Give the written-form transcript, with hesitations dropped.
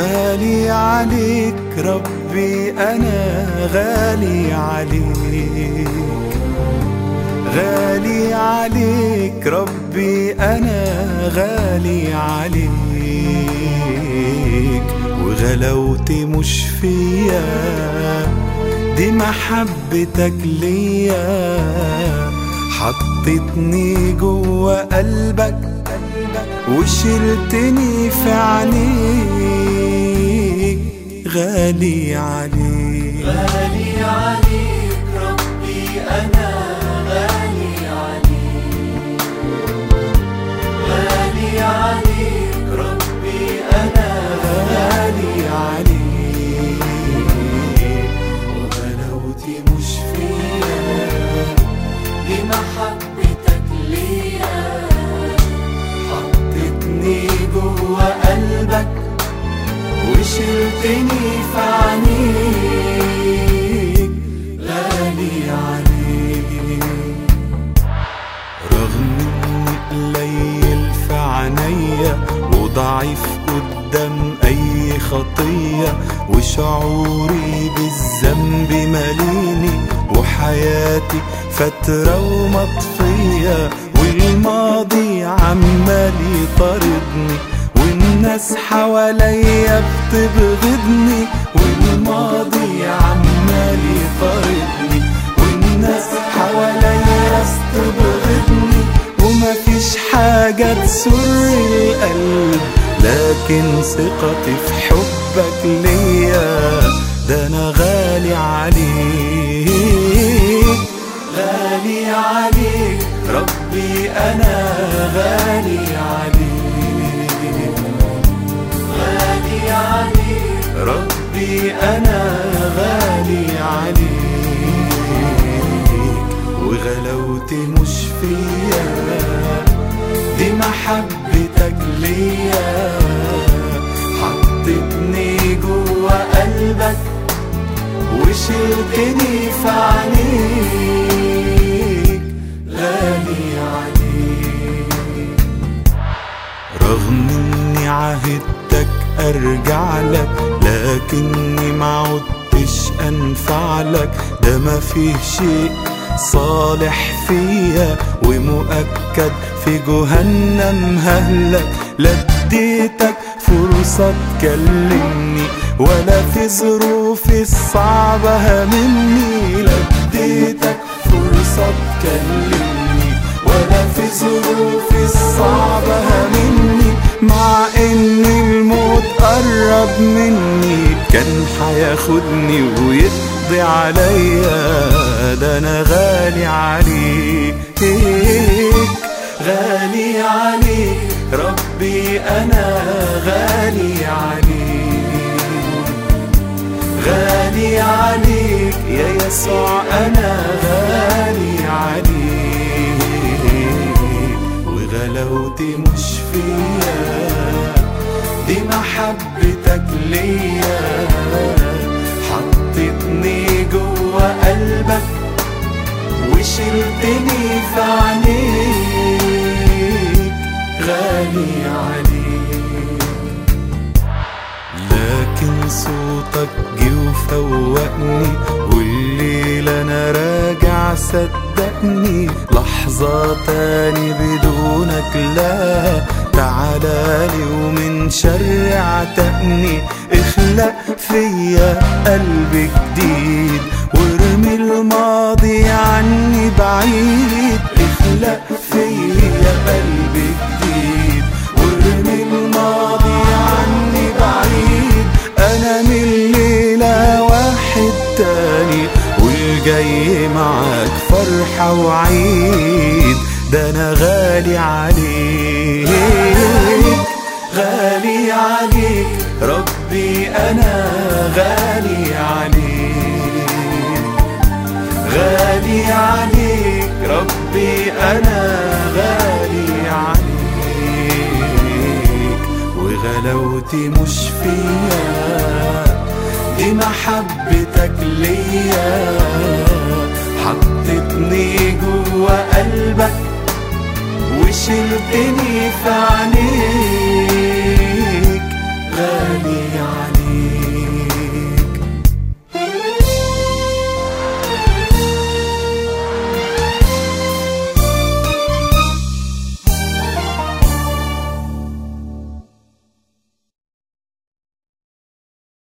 غالي عليك ربي أنا غالي عليك، غالي عليك ربي أنا غالي عليك، وغلاوتي مش فيا دي محبتك ليا، حطيتني جوا قلبك وشلتني في عينيك، غالي عليك غالي عليك ربي أنا غالي عليك، غالي عليك ربي أنا غالي عليك، وغلاوتي مش فيا بمحبتك ليا، حطيتني جوا قلبك وشلتني في عينيك، غالي عليك. رغم اني قليل في عينيا وضعيف قدام اي خطية، وشعوري بالذنب ماليني، وحياتي فترة ومطفية، والماضي عمال يطاردني، والناس حواليا بتبغضني، والماضي عمال يطاردني، والناس حواليا بتبغضني، ومفيش حاجة تسر القلب لكن ثقتي في حبك ليا، ده أنا غالي عليك، غالي عليك ربي أنا غالي عليك، غالي عليك ربي أنا غالي عليك، وغلاوتي مش فيا دي محبتك ليا، حطيتني جوا قلبك وشلتني في عينيك، غالي عليك. رغم اني عهدتك ارجع لك، لكني ما عدتش انفع لك، ده ما فيه شيء صالح فيا، ومؤكد في جهنم ههلك، لا اديتك فرصة تكلمني، ولا في ظروفي الصعبة همني، لا اديتك فرصة تكلمني، ولا في ظروفي الصعبة همني، مع ان الموت قرب مني كان هياخدني ويقضي عليا، ده انا غالي عليك، غالي عليك ربي أنا غالي عليك، غالي عليك يا يسوع أنا غالي عليك، وغلاوتي مش فيا دي محبتك ليا، حطيتني جوا قلبك وشلتني في عينيك، غالي عليك. لكن صوتك جه وفوقني، والليل انا راجع صدقني، لحظة تاني بدونك لا، تعالالي ومن شر عتقني، اخلق فيا قلب جديد، وارمي الماضي عني بعيد، اخلق فيا قلب جديد، وارمي الماضي عني بعيد، انا من الليلة واحد تاني، والجاي معاك فرحة وعيد، ده انا غالي عليك، غالي عليك ربي أنا غالي عليك، غالي عليك ربي أنا غالي عليك، وغلاوتي مش فيا دي محبتك ليا، حطيتني جوا قلبك وشلتني في عينيك، غالي